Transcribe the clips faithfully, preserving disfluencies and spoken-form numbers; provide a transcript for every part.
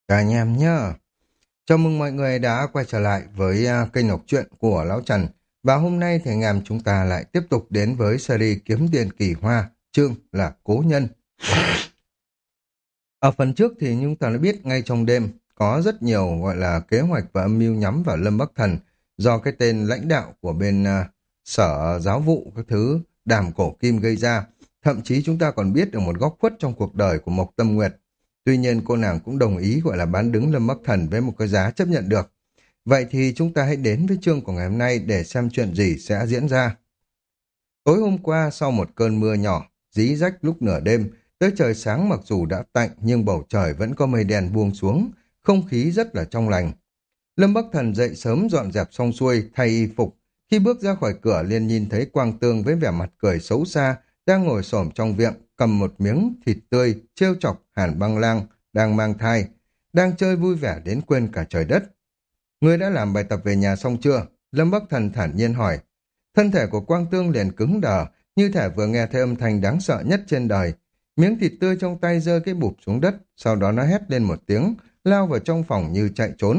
Cả nhà em nhá. Chào mừng mọi người đã quay trở lại với à, kênh đọc truyện của Lão Trần. Và hôm nay thì anh em chúng ta lại tiếp tục đến với series Kiếm Tiền Kỳ Hoa, chương là Cố Nhân. Ở phần trước thì chúng ta đã biết ngay trong đêm có rất nhiều gọi là kế hoạch và âm mưu nhắm vào Lâm Bắc Thần do cái tên lãnh đạo của bên à, sở giáo vụ các thứ Đàm Cổ Kim gây ra. Thậm chí chúng ta còn biết được một góc khuất trong cuộc đời của Mộc Tâm Nguyệt. Tuy nhiên cô nàng cũng đồng ý gọi là bán đứng Lâm Bắc Thần với một cái giá chấp nhận được. Vậy thì chúng ta hãy đến với chương của ngày hôm nay để xem chuyện gì sẽ diễn ra. Tối hôm qua sau một cơn mưa nhỏ, rỉ rách lúc nửa đêm, tới trời sáng mặc dù đã tạnh nhưng bầu trời vẫn có mây đen buông xuống, không khí rất là trong lành. Lâm Bắc Thần dậy sớm dọn dẹp xong xuôi, thay y phục. Khi bước ra khỏi cửa liền nhìn thấy Quang Tương với vẻ mặt cười xấu xa, đang ngồi xổm trong viện, cầm một miếng thịt tươi, trêu chọc Hàn Băng Lang, đang mang thai, đang chơi vui vẻ đến quên cả trời đất. Ngươi đã làm bài tập về nhà xong chưa? Lâm Bắc Thần thản nhiên hỏi. Thân thể của Quang Tương liền cứng đờ, như thể vừa nghe thấy âm thanh đáng sợ nhất trên đời. Miếng thịt tươi trong tay rơi cái bụp xuống đất, sau đó nó hét lên một tiếng, lao vào trong phòng như chạy trốn.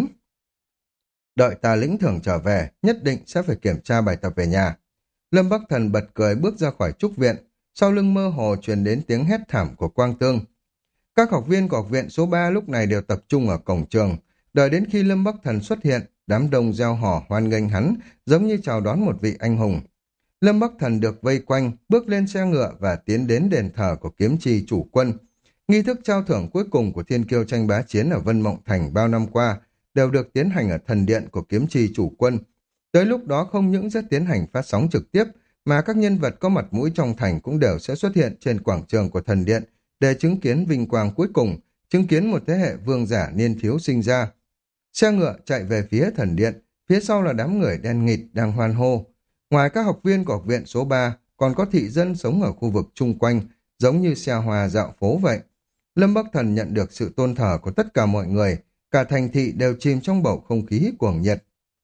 Đợi ta lĩnh thưởng trở về, nhất định sẽ phải kiểm tra bài tập về nhà. Lâm Bắc Thần bật cười bước ra khỏi trúc viện, sau lưng mơ hồ truyền đến tiếng hét thảm của Quang Tương. Các học viên của học viện số ba lúc này đều tập trung ở cổng trường, đợi đến khi Lâm Bắc Thần xuất hiện, đám đông reo hò hoan nghênh hắn, giống như chào đón một vị anh hùng. Lâm Bắc Thần được vây quanh, bước lên xe ngựa và tiến đến đền thờ của kiếm trì chủ quân. Nghi thức trao thưởng cuối cùng của thiên kiêu tranh bá chiến ở Vân Mộng Thành bao năm qua đều được tiến hành ở thần điện của kiếm trì chủ quân. Tới lúc đó không những sẽ tiến hành phát sóng trực tiếp, mà các nhân vật có mặt mũi trong thành cũng đều sẽ xuất hiện trên quảng trường của thần điện để chứng kiến vinh quang cuối cùng, chứng kiến một thế hệ vương giả niên thiếu sinh ra. Xe ngựa chạy về phía thần điện, phía sau là đám người đen nghịt đang hoan hô. Ngoài các học viên của học viện số ba, còn có thị dân sống ở khu vực chung quanh, giống như xe hoa dạo phố vậy. Lâm Bắc Thần nhận được sự tôn thờ của tất cả mọi người, cả thành thị đều chìm trong bầu không khí cuồng nhiệt.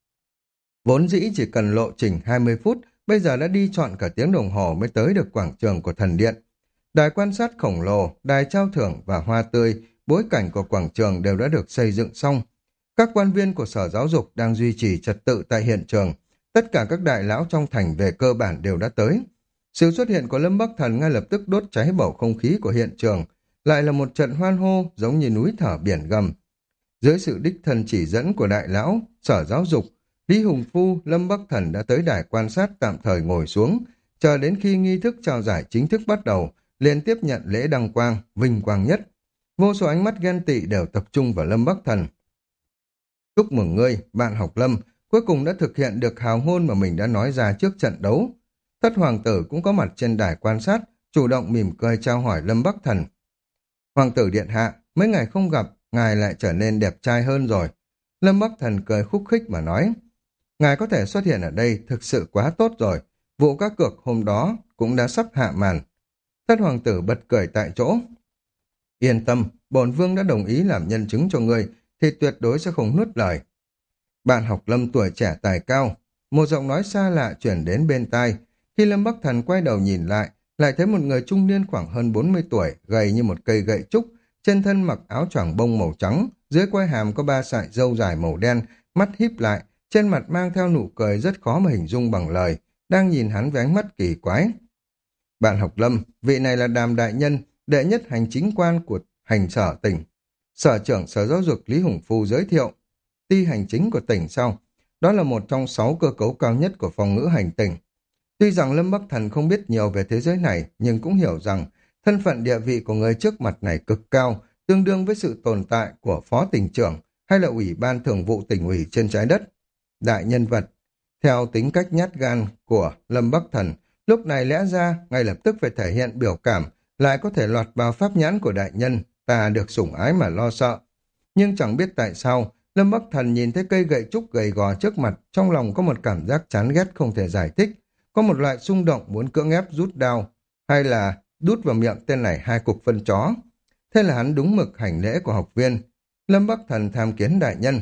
Vốn dĩ chỉ cần lộ trình hai mươi phút, bây giờ đã đi trọn cả tiếng đồng hồ mới tới được quảng trường của thần điện. Đài quan sát khổng lồ, đài trao thưởng và hoa tươi, bối cảnh của quảng trường đều đã được xây dựng xong. Các quan viên của Sở Giáo dục đang duy trì trật tự tại hiện trường. Tất cả các đại lão trong thành về cơ bản đều đã tới. Sự xuất hiện của Lâm Bắc Thần ngay lập tức đốt cháy bầu không khí của hiện trường. Lại là một trận hoan hô giống như núi thở biển gầm. Dưới sự đích thân chỉ dẫn của đại lão, Sở Giáo dục, Lý Hùng Phu, Lâm Bắc Thần đã tới đài quan sát tạm thời ngồi xuống, chờ đến khi nghi thức trao giải chính thức bắt đầu, liền tiếp nhận lễ đăng quang, vinh quang nhất. Vô số ánh mắt ghen tị đều tập trung vào Lâm Bắc Thần. Chúc mừng ngươi, bạn học Lâm, cuối cùng đã thực hiện được hào ngôn mà mình đã nói ra trước trận đấu. Thất hoàng tử cũng có mặt trên đài quan sát, chủ động mỉm cười trao hỏi Lâm Bắc Thần. Hoàng tử điện hạ, mấy ngày không gặp, ngài lại trở nên đẹp trai hơn rồi. Lâm Bắc Thần cười khúc khích mà nói. Ngài có thể xuất hiện ở đây thực sự quá tốt rồi, vụ cá cược hôm đó cũng đã sắp hạ màn. Thất hoàng tử bật cười tại chỗ. Yên tâm, bổn vương đã đồng ý làm nhân chứng cho ngươi, thì tuyệt đối sẽ không nuốt lời. Bạn học Lâm tuổi trẻ tài cao, một giọng nói xa lạ chuyển đến bên tai. Khi Lâm Bắc Thần quay đầu nhìn lại, lại thấy một người trung niên khoảng hơn bốn mươi tuổi, gầy như một cây gậy trúc, trên thân mặc áo choàng bông màu trắng, dưới quai hàm có ba sải râu dài màu đen, mắt híp lại, trên mặt mang theo nụ cười rất khó mà hình dung bằng lời, đang nhìn hắn với ánh mắt kỳ quái. Bạn học Lâm, vị này là Đàm đại nhân, đệ nhất hành chính quan của hành sở tỉnh. Sở trưởng Sở Giáo dục Lý Hùng Phu giới thiệu. Ty hành chính của tỉnh sau, đó là một trong sáu cơ cấu cao nhất của phòng ngữ hành tỉnh. Tuy rằng Lâm Bắc Thần không biết nhiều về thế giới này, nhưng cũng hiểu rằng thân phận địa vị của người trước mặt này cực cao, tương đương với sự tồn tại của phó tỉnh trưởng hay là ủy ban thường vụ tỉnh ủy trên trái đất. Đại nhân vật, theo tính cách nhát gan của Lâm Bắc Thần, lúc này lẽ ra ngay lập tức phải thể hiện biểu cảm, lại có thể lọt vào pháp nhãn của đại nhân, ta được sủng ái mà lo sợ. Nhưng chẳng biết tại sao, Lâm Bắc Thần nhìn thấy cây gậy trúc gầy gò trước mặt, trong lòng có một cảm giác chán ghét không thể giải thích, có một loại xung động muốn cưỡng ép rút đao, hay là đút vào miệng tên này hai cục phân chó. Thế là hắn đúng mực hành lễ của học viên. Lâm Bắc Thần tham kiến đại nhân.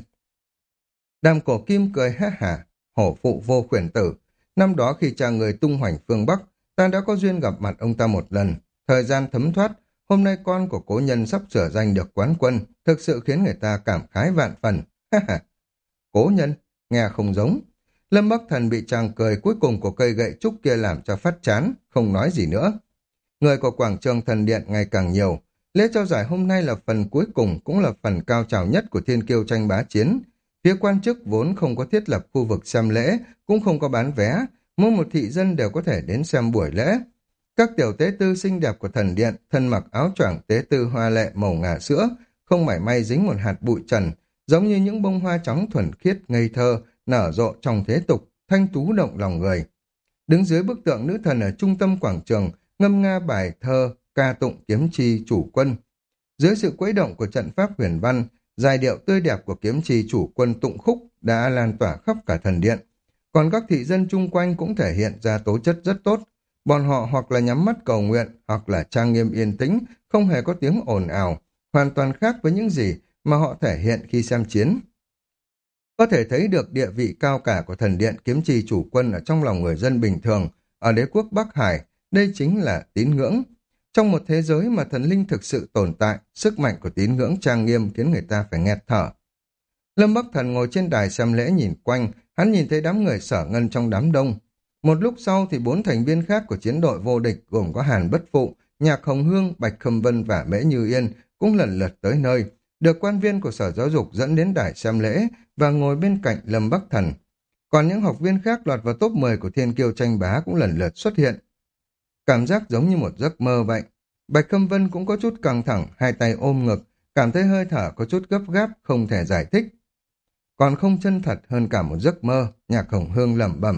Đàm Cổ Kim cười ha hả, hổ phụ vô khuyển tử. Năm đó khi cha người tung hoành phương Bắc, ta đã có duyên gặp mặt ông ta một lần. Thời gian thấm thoát, hôm nay con của cố nhân sắp sửa giành được quán quân, thực sự khiến người ta cảm khái vạn phần. Ha ha, cố nhân, nghe không giống. Lâm Bắc Thần bị chàng cười cuối cùng của cây gậy trúc kia làm cho phát chán, không nói gì nữa. Người của quảng trường thần điện ngày càng nhiều. Lễ trao giải hôm nay là phần cuối cùng, cũng là phần cao trào nhất của thiên kiêu tranh bá chiến. Phía quan chức vốn không có thiết lập khu vực xem lễ, cũng không có bán vé, mỗi một thị dân đều có thể đến xem buổi lễ. Các tiểu tế tư xinh đẹp của thần điện, thân mặc áo choàng tế tư hoa lệ màu ngà sữa, không mảy may dính một hạt bụi trần, giống như những bông hoa trắng thuần khiết ngây thơ, nở rộ trong thế tục, thanh tú động lòng người. Đứng dưới bức tượng nữ thần ở trung tâm quảng trường, ngâm nga bài thơ, ca tụng kiếm chi chủ quân. Dưới sự quấy động của trận pháp huyền văn, giai điệu tươi đẹp của kiếm chi chủ quân tụng khúc đã lan tỏa khắp cả thần điện. Còn các thị dân chung quanh cũng thể hiện ra tố chất rất tốt. Bọn họ hoặc là nhắm mắt cầu nguyện, hoặc là trang nghiêm yên tĩnh, không hề có tiếng ồn ào, hoàn toàn khác với những gì mà họ thể hiện khi xem chiến. Có thể thấy được địa vị cao cả của thần điện kiếm chi chủ quân ở trong lòng người dân bình thường, ở đế quốc Bắc Hải, đây chính là tín ngưỡng. Trong một thế giới mà thần linh thực sự tồn tại, sức mạnh của tín ngưỡng trang nghiêm khiến người ta phải nghẹt thở. Lâm Bắc Thần ngồi trên đài xem lễ nhìn quanh, hắn nhìn thấy đám người Sở Ngân trong đám đông. Một lúc sau thì bốn thành viên khác của chiến đội vô địch gồm có Hàn Bất Phụ, Nhạc Hồng Hương, Bạch Khâm Vân và Mễ Như Yên cũng lần lượt tới nơi, được quan viên của Sở Giáo dục dẫn đến đài xem lễ và ngồi bên cạnh Lâm Bắc Thần. Còn những học viên khác lọt vào top mười của thiên kiêu tranh bá cũng lần lượt xuất hiện. Cảm giác giống như một giấc mơ vậy. Bạch Khâm Vân cũng có chút căng thẳng, hai tay ôm ngực, cảm thấy hơi thở có chút gấp gáp, không thể giải thích. Còn không chân thật hơn cả một giấc mơ, Nhạc Hồng Hương lẩm bẩm.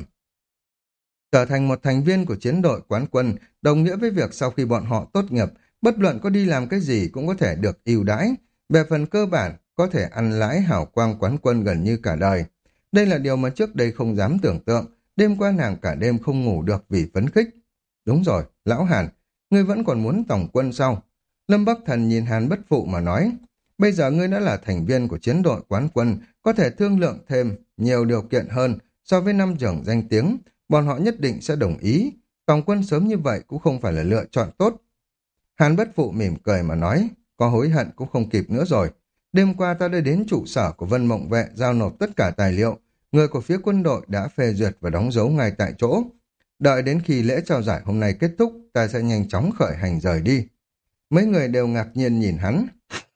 Trở thành một thành viên của chiến đội quán quân, đồng nghĩa với việc sau khi bọn họ tốt nghiệp, bất luận có đi làm cái gì cũng có thể được ưu đãi. Về phần cơ bản, có thể ăn lãi hào quang quán quân gần như cả đời. Đây là điều mà trước đây không dám tưởng tượng, đêm qua nàng cả đêm không ngủ được vì phấn khích. Đúng rồi, lão Hàn, ngươi vẫn còn muốn tổng quân sao? Lâm Bắc Thần nhìn Hàn Bất Phụ mà nói, bây giờ ngươi đã là thành viên của chiến đội quán quân, có thể thương lượng thêm nhiều điều kiện hơn so với năm trưởng danh tiếng, bọn họ nhất định sẽ đồng ý. Tổng quân sớm như vậy cũng không phải là lựa chọn tốt. Hàn Bất Phụ mỉm cười mà nói, có hối hận cũng không kịp nữa rồi. Đêm qua ta đã đến trụ sở của Vân Mộng Vệ giao nộp tất cả tài liệu, người của phía quân đội đã phê duyệt và đóng dấu ngay tại chỗ. Đợi đến khi lễ trao giải hôm nay kết thúc, ta sẽ nhanh chóng khởi hành rời đi. Mấy người đều ngạc nhiên nhìn hắn.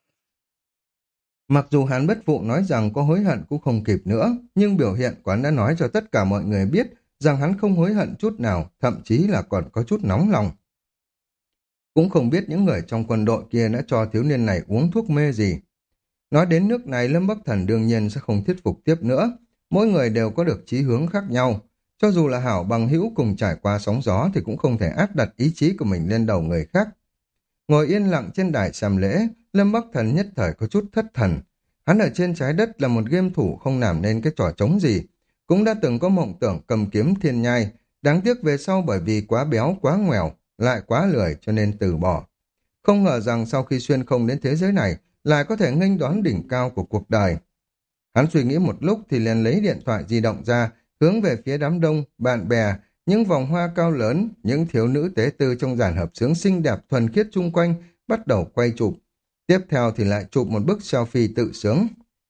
Mặc dù Hàn Bất Phụ nói rằng có hối hận cũng không kịp nữa, nhưng biểu hiện của hắn đã nói cho tất cả mọi người biết rằng hắn không hối hận chút nào, thậm chí là còn có chút nóng lòng. Cũng không biết những người trong quân đội kia đã cho thiếu niên này uống thuốc mê gì. Nói đến nước này, Lâm Bắc Thần đương nhiên sẽ không thuyết phục tiếp nữa. Mỗi người đều có được chí hướng khác nhau. Cho dù là hảo bằng hữu cùng trải qua sóng gió thì cũng không thể áp đặt ý chí của mình lên đầu người khác. Ngồi yên lặng trên đài xem lễ, Lâm Bắc Thần nhất thời có chút thất thần. Hắn ở trên trái đất là một game thủ không làm nên cái trò trống gì. Cũng đã từng có mộng tưởng cầm kiếm thiên nhai, đáng tiếc về sau bởi vì quá béo, quá nghèo, lại quá lười cho nên từ bỏ. Không ngờ rằng sau khi xuyên không đến thế giới này, lại có thể nghênh đón đỉnh cao của cuộc đời. Hắn suy nghĩ một lúc thì liền lấy điện thoại di động ra, hướng về phía đám đông, bạn bè, những vòng hoa cao lớn, những thiếu nữ tế tư trong dàn hợp xướng xinh đẹp thuần khiết chung quanh, bắt đầu quay chụp. Tiếp theo thì lại chụp một bức selfie tự sướng.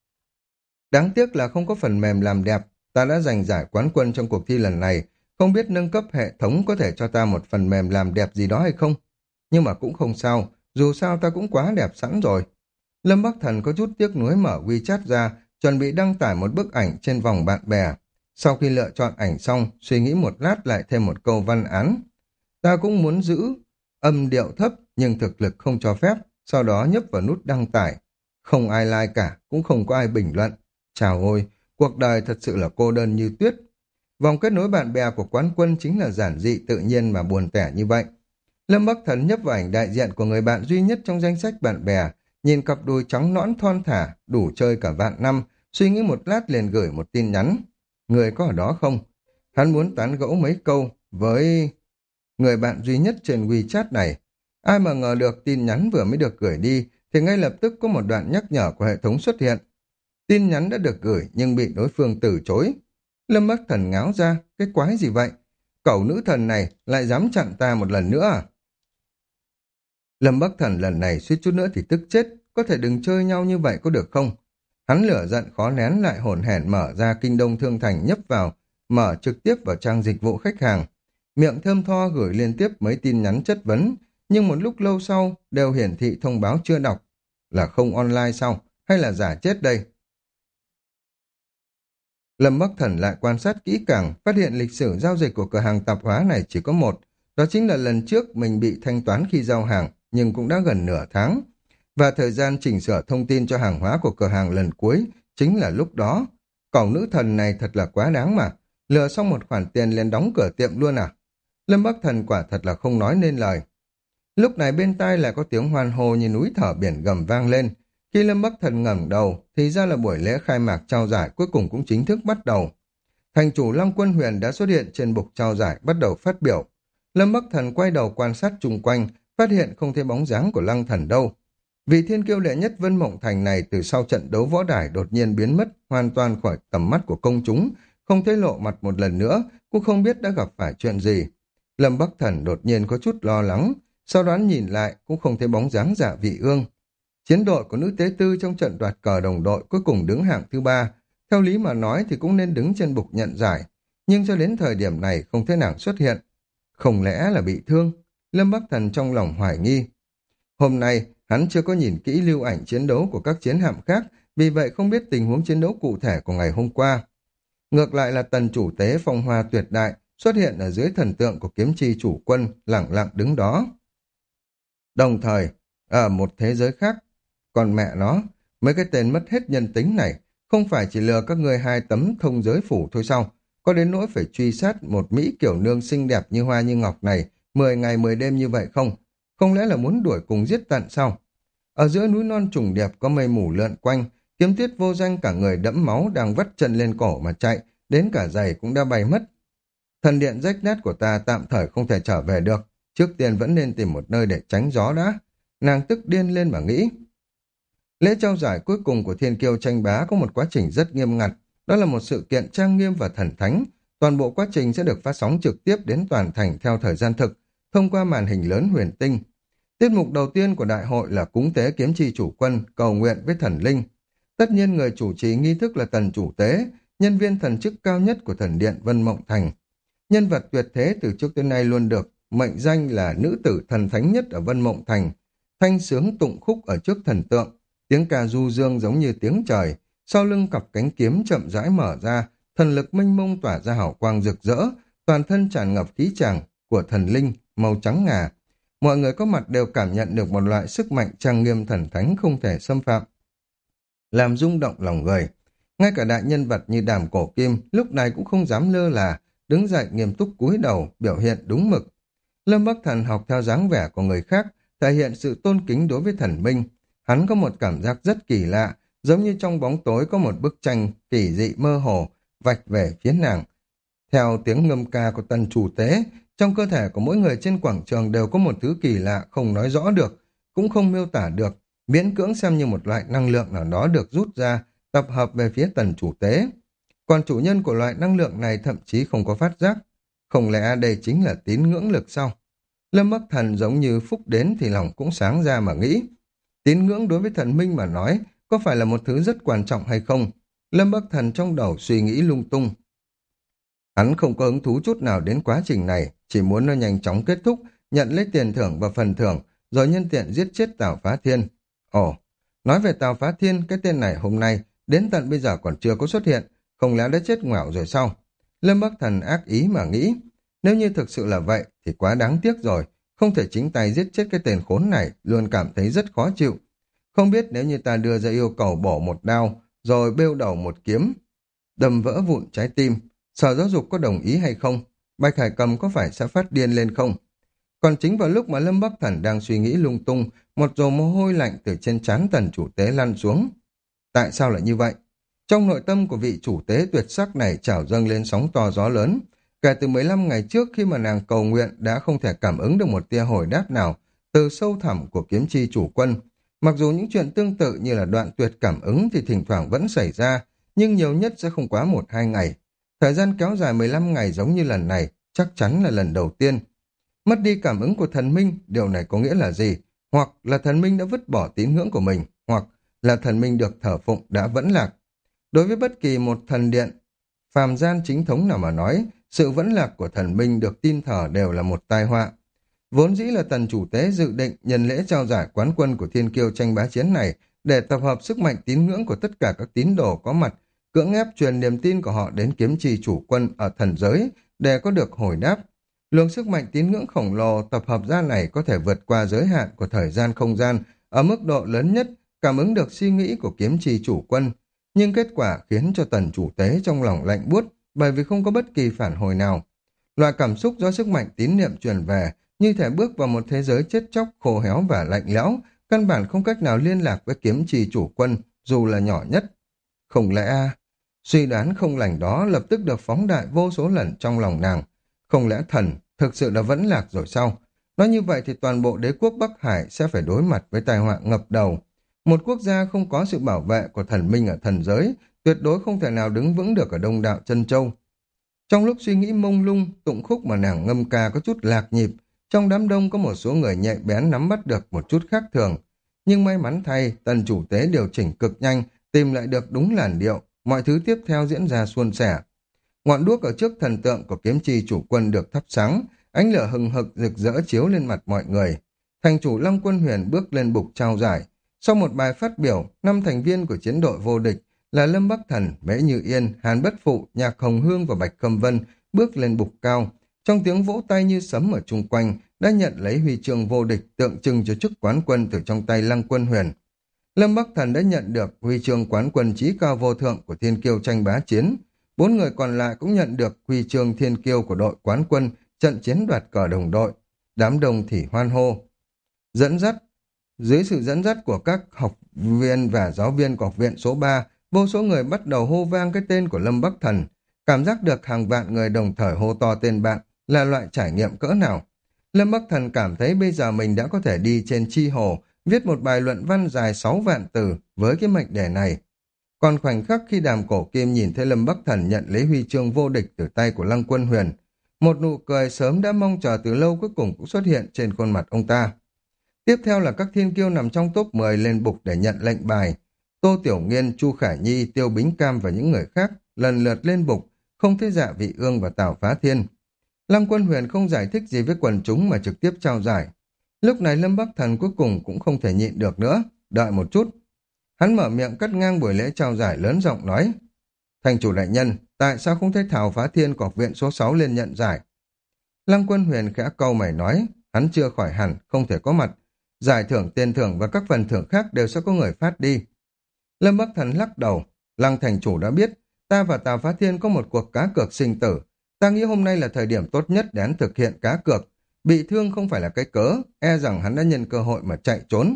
Đáng tiếc là không có phần mềm làm đẹp, ta đã giành giải quán quân trong cuộc thi lần này, không biết nâng cấp hệ thống có thể cho ta một phần mềm làm đẹp gì đó hay không. Nhưng mà cũng không sao, dù sao ta cũng quá đẹp sẵn rồi. Lâm Bắc Thần có chút tiếc nuối mở WeChat ra, chuẩn bị đăng tải một bức ảnh trên vòng bạn bè. Sau khi lựa chọn ảnh xong, suy nghĩ một lát lại thêm một câu văn án. Ta cũng muốn giữ âm điệu thấp nhưng thực lực không cho phép, sau đó nhấp vào nút đăng tải. Không ai like cả, cũng không có ai bình luận. Chào ôi, cuộc đời thật sự là cô đơn như tuyết. Vòng kết nối bạn bè của quán quân chính là giản dị tự nhiên mà buồn tẻ như vậy. Lâm Bắc Thần nhấp vào ảnh đại diện của người bạn duy nhất trong danh sách bạn bè, nhìn cặp đùi trắng nõn thon thả, đủ chơi cả vạn năm, suy nghĩ một lát liền gửi một tin nhắn. Người có ở đó không? Hắn muốn tán gẫu mấy câu với người bạn duy nhất trên WeChat này. Ai mà ngờ được tin nhắn vừa mới được gửi đi, thì ngay lập tức có một đoạn nhắc nhở của hệ thống xuất hiện. Tin nhắn đã được gửi nhưng bị đối phương từ chối. Lâm Bắc Thần ngáo ra, cái quái gì vậy? Cẩu nữ thần này lại dám chặn ta một lần nữa à? Lâm Bắc Thần lần này suýt chút nữa thì tức chết, có thể đừng chơi nhau như vậy có được không? Hắn lửa giận khó nén lại hổn hển mở ra Kinh Đông Thương Thành nhấp vào, mở trực tiếp vào trang dịch vụ khách hàng. Miệng thơm tho gửi liên tiếp mấy tin nhắn chất vấn, nhưng một lúc lâu sau đều hiển thị thông báo chưa đọc. Là không online sao? Hay là giả chết đây? Lâm Bắc Thần lại quan sát kỹ càng, phát hiện lịch sử giao dịch của cửa hàng tạp hóa này chỉ có một, đó chính là lần trước mình bị thanh toán khi giao hàng, nhưng cũng đã gần nửa tháng. Và thời gian chỉnh sửa thông tin cho hàng hóa của cửa hàng lần cuối chính là lúc đó. Cẩu nữ thần này thật là quá đáng mà, lừa xong một khoản tiền liền đóng cửa tiệm luôn à? Lâm Bắc Thần quả thật là không nói nên lời. Lúc này bên tai lại có tiếng hoan hô như núi thở biển gầm vang lên. Khi Lâm Bắc Thần ngẩng đầu, thì ra là buổi lễ khai mạc trao giải cuối cùng cũng chính thức bắt đầu. Thành chủ Long Quân Huyền đã xuất hiện trên bục trao giải bắt đầu phát biểu. Lâm Bắc Thần quay đầu quan sát chung quanh, phát hiện không thấy bóng dáng của Lăng Thần đâu. Vị thiên kiêu đệ nhất Vân Mộng Thành này từ sau trận đấu võ đài đột nhiên biến mất hoàn toàn khỏi tầm mắt của công chúng, không thấy lộ mặt một lần nữa, cũng không biết đã gặp phải chuyện gì. Lâm Bắc Thần đột nhiên có chút lo lắng, sau đó nhìn lại cũng không thấy bóng dáng Dạ Vị Ương. Chiến đội của nữ tế tư trong trận đoạt cờ đồng đội cuối cùng đứng hạng thứ ba, theo lý mà nói thì cũng nên đứng trên bục nhận giải, nhưng cho đến thời điểm này không thấy nàng xuất hiện. Không lẽ là bị thương? Lâm Bắc Thần trong lòng hoài nghi. Hôm nay, hắn chưa có nhìn kỹ lưu ảnh chiến đấu của các chiến hạm khác, vì vậy không biết tình huống chiến đấu cụ thể của ngày hôm qua. Ngược lại là tần chủ tế phong hoa tuyệt đại xuất hiện ở dưới thần tượng của kiếm chi chủ quân, lẳng lặng đứng đó. Đồng thời, ở một thế giới khác, còn mẹ nó, mấy cái tên mất hết nhân tính này, không phải chỉ lừa các ngươi hai tấm thông giới phủ thôi sao? Có đến nỗi phải truy sát một Mỹ kiểu nương xinh đẹp như hoa như ngọc này, mười ngày mười đêm như vậy không? Không lẽ là muốn đuổi cùng giết tận sao? Ở giữa núi non trùng đẹp có mây mù lượn quanh, kiếm tiết vô danh cả người đẫm máu đang vắt chân lên cổ mà chạy, đến cả giày cũng đã bay mất. Thần điện rách nát của ta tạm thời không thể trở về được, trước tiên vẫn nên tìm một nơi để tránh gió đã. Nàng tức điên lên mà nghĩ. Lễ trao giải cuối cùng của Thiên Kiêu tranh bá có một quá trình rất nghiêm ngặt, đó là một sự kiện trang nghiêm và thần thánh. Toàn bộ quá trình sẽ được phát sóng trực tiếp đến toàn thành theo thời gian thực, thông qua màn hình lớn huyền tinh. Tiết mục đầu tiên của đại hội là cúng tế kiếm chi chủ quân, cầu nguyện với thần linh. Tất nhiên người chủ trì nghi thức là tần chủ tế, nhân viên thần chức cao nhất của thần điện Vân Mộng Thành. Nhân vật tuyệt thế từ trước tới nay luôn được mệnh danh là nữ tử thần thánh nhất ở Vân Mộng Thành. Thanh sướng tụng khúc ở trước thần tượng, tiếng ca du dương giống như tiếng trời, sau lưng cặp cánh kiếm chậm rãi mở ra, thần lực mênh mông tỏa ra hào quang rực rỡ, toàn thân tràn ngập khí tràng của thần linh màu trắng ngà. Mọi người có mặt đều cảm nhận được một loại sức mạnh trang nghiêm thần thánh không thể xâm phạm, làm rung động lòng người. Ngay cả đại nhân vật như Đàm Cổ Kim lúc này cũng không dám lơ là, đứng dậy nghiêm túc cúi đầu, biểu hiện đúng mực. Lâm Bắc Thần học theo dáng vẻ của người khác, thể hiện sự tôn kính đối với thần minh. Hắn có một cảm giác rất kỳ lạ, giống như trong bóng tối có một bức tranh kỳ dị mơ hồ, vạch về phía nàng. Theo tiếng ngâm ca của tần chủ tế, trong cơ thể của mỗi người trên quảng trường đều có một thứ kỳ lạ không nói rõ được, cũng không miêu tả được, miễn cưỡng xem như một loại năng lượng nào đó được rút ra, tập hợp về phía tần chủ tế. Còn chủ nhân của loại năng lượng này thậm chí không có phát giác. Không lẽ đây chính là tín ngưỡng lực sao? Lâm Bắc Thần giống như phúc đến thì lòng cũng sáng ra mà nghĩ. Tín ngưỡng đối với thần minh mà nói, có phải là một thứ rất quan trọng hay không? Lâm Bắc Thần trong đầu suy nghĩ lung tung. Hắn không có hứng thú chút nào đến quá trình này, chỉ muốn nó nhanh chóng kết thúc, nhận lấy tiền thưởng và phần thưởng, rồi nhân tiện giết chết Tào Phá Thiên. Ồ, nói về Tào Phá Thiên, cái tên này hôm nay, đến tận bây giờ còn chưa có xuất hiện, không lẽ đã chết ngoẻo rồi sao? Lâm Bắc Thần ác ý mà nghĩ, nếu như thực sự là vậy thì quá đáng tiếc rồi, không thể chính tay giết chết cái tên khốn này, luôn cảm thấy rất khó chịu. Không biết nếu như ta đưa ra yêu cầu bổ một đao, rồi bêu đầu một kiếm, đâm vỡ vụn trái tim, Sở Giáo dục có đồng ý hay không? Bạch Hải Cầm có phải sẽ phát điên lên không? Còn chính vào lúc mà Lâm Bắc Thần đang suy nghĩ lung tung, một dồ mồ hôi lạnh từ trên trán tần chủ tế lăn xuống. Tại sao lại như vậy? Trong nội tâm của vị chủ tế tuyệt sắc này trào dâng lên sóng to gió lớn. Kể từ mười lăm ngày trước khi mà nàng cầu nguyện đã không thể cảm ứng được một tia hồi đáp nào từ sâu thẳm của kiếm chi chủ quân. Mặc dù những chuyện tương tự như là đoạn tuyệt cảm ứng thì thỉnh thoảng vẫn xảy ra, nhưng nhiều nhất sẽ không quá một hai ngày. Thời gian kéo dài mười lăm ngày giống như lần này, chắc chắn là lần đầu tiên. Mất đi cảm ứng của thần minh, điều này có nghĩa là gì? hoặc là thần minh đã vứt bỏ tín ngưỡng của mình, hoặc là thần minh được thờ phụng đã vẫn lạc. Đối với bất kỳ một thần điện phàm gian chính thống nào mà nói, sự vẫn lạc của thần minh được tin thờ đều là một tai họa. Vốn dĩ là tần chủ tế dự định nhân lễ trao giải quán quân của thiên kiêu tranh bá chiến này để tập hợp sức mạnh tín ngưỡng của tất cả các tín đồ có mặt, cưỡng ép truyền niềm tin của họ đến kiếm trì chủ quân ở thần giới để có được hồi đáp. Luồng sức mạnh tín ngưỡng khổng lồ tập hợp ra này có thể vượt qua giới hạn của thời gian không gian ở mức độ lớn nhất, cảm ứng được suy nghĩ của kiếm trì chủ quân. Nhưng kết quả khiến cho tần chủ tế trong lòng lạnh buốt bởi vì không có bất kỳ phản hồi nào. Loại cảm xúc do sức mạnh tín niệm truyền về như thể bước vào một thế giới chết chóc, khô héo và lạnh lẽo, căn bản không cách nào liên lạc với kiếm trì chủ quân, dù là nhỏ nhất. Không lẽ a suy đoán không lành đó lập tức được phóng đại vô số lần trong lòng nàng. Không lẽ thần thực sự đã vẫn lạc rồi sao? Nói như vậy thì toàn bộ đế quốc Bắc Hải sẽ phải đối mặt với tai họa ngập đầu. Một quốc gia không có sự bảo vệ của thần minh ở thần giới, tuyệt đối không thể nào đứng vững được ở Đông Đạo Chân Châu. Trong lúc suy nghĩ mông lung, tụng khúc mà nàng ngâm ca có chút lạc nhịp, trong đám đông có một số người nhạy bén nắm bắt được một chút khác thường. Nhưng may mắn thay, tần chủ tế điều chỉnh cực nhanh, tìm lại được đúng làn điệu, mọi thứ tiếp theo diễn ra suôn sẻ. Ngọn đuốc ở trước thần tượng của kiếm trì chủ quân được thắp sáng, ánh lửa hừng hực rực rỡ chiếu lên mặt mọi người. Thành chủ Long Quân Huyền bước lên bục trao giải. Sau một bài phát biểu, năm thành viên của chiến đội vô địch là Lâm Bắc Thần, Mễ Như Yên, Hàn Bất Phụ, Nhạc Hồng Hương và Bạch Khâm Vân bước lên bục cao. Trong tiếng vỗ tay như sấm ở chung quanh, đã nhận lấy huy chương vô địch tượng trưng cho chức quán quân từ trong tay Lăng Quân Huyền. Lâm Bắc Thần đã nhận được huy chương quán quân chí cao vô thượng của thiên kiêu tranh bá chiến. Bốn người còn lại cũng nhận được huy chương thiên kiêu của đội quán quân trận chiến đoạt cờ đồng đội. Đám đông thì hoan hô. Dẫn dắt Dưới sự dẫn dắt của các học viên và giáo viên của học viện số ba, vô số người bắt đầu hô vang cái tên của Lâm Bắc Thần. Cảm giác được hàng vạn người đồng thời hô to tên bạn là loại trải nghiệm cỡ nào. Lâm Bắc Thần cảm thấy bây giờ mình đã có thể đi trên chi hồ, viết một bài luận văn dài sáu vạn từ với cái mệnh đề này. Còn khoảnh khắc khi Đàm Cổ Kim nhìn thấy Lâm Bắc Thần nhận lấy huy chương vô địch từ tay của Lăng Quân Huyền, một nụ cười sớm đã mong chờ từ lâu cuối cùng cũng xuất hiện trên khuôn mặt ông ta. Tiếp theo là các thiên kiêu nằm trong top mười lên bục để nhận lệnh bài. Tô Tiểu Nghiên, Chu Khả Nhi, Tiêu Bính Cam và những người khác lần lượt lên bục, không thấy Dạ Vị Ương và Tào Phá Thiên. Lăng Quân Huyền không giải thích gì với quần chúng mà trực tiếp trao giải. Lúc này Lâm Bắc Thần cuối cùng cũng không thể nhịn được nữa, đợi một chút. Hắn mở miệng cắt ngang buổi lễ trao giải lớn giọng nói: Thành chủ đại nhân, tại sao không thấy Thảo Phá Thiên của học viện số sáu lên nhận giải? Lăng Quân Huyền khẽ cau mày nói: Hắn chưa khỏi hẳn, không thể có mặt. Giải thưởng, tiền thưởng và các phần thưởng khác đều sẽ có người phát đi. Lâm Bắc Thần lắc đầu: Lăng thành chủ đã biết, ta và Tào Phá Thiên có một cuộc cá cược sinh tử. Ta nghĩ hôm nay là thời điểm tốt nhất để hắn thực hiện cá cược. Bị thương không phải là cái cớ, e rằng hắn đã nhân cơ hội mà chạy trốn.